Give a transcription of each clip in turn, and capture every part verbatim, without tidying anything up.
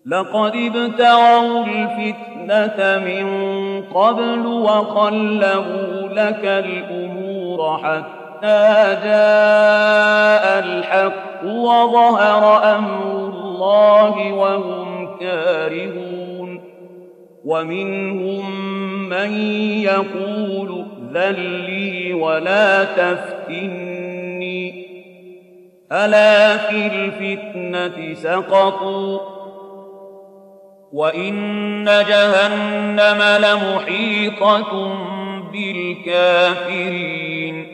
لقد ابتغوا الفتنة من قبل وقلبوا لك الأمور حتى جاء الحق وظهر أمر الله وهم كارهون ومنهم من يقول ائذن لي ولا تفتني ألا في الفتنة سقطوا وإن جهنم لمحيطة بالكافرين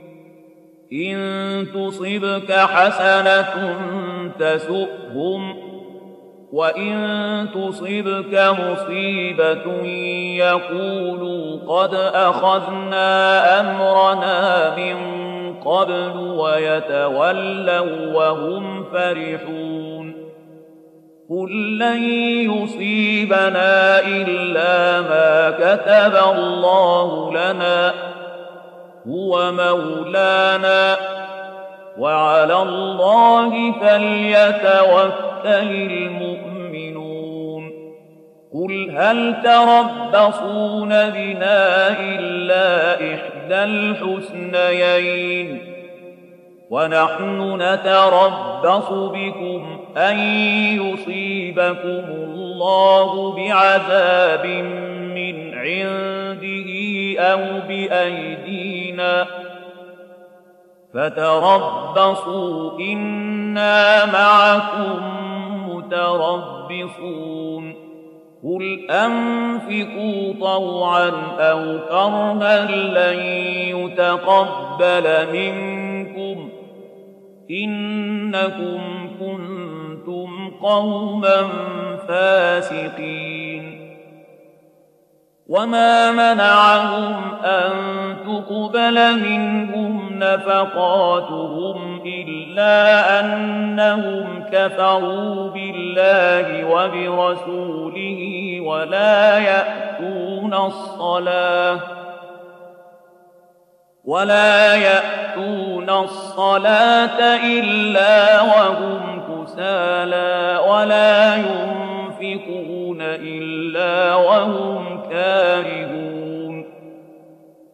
إن تصبك حسنة تسؤهم وإن تصبك مصيبة يقولوا قد أخذنا أمرنا من قبل ويتولوا وهم فرحون قل لن يصيبنا إلا ما كتب الله لنا هو مولانا وعلى الله فليتوكل المؤمنون قل هل تربصون بنا إلا إحدى الحسنيين ونحن نتربص بكم أن يصيبكم الله بعذاب من عنده أو بأيدينا فتربصوا إنا معكم متربصون قل أنفقوا طوعا أو كرها لن يتقبل منكم إنكم كنتم قوما فاسقين وما منعهم أن تقبل منهم نفقاتهم إلا أنهم كفروا بالله وبرسوله ولا يأتون الصلاة ولا يأتون الصلاة إلا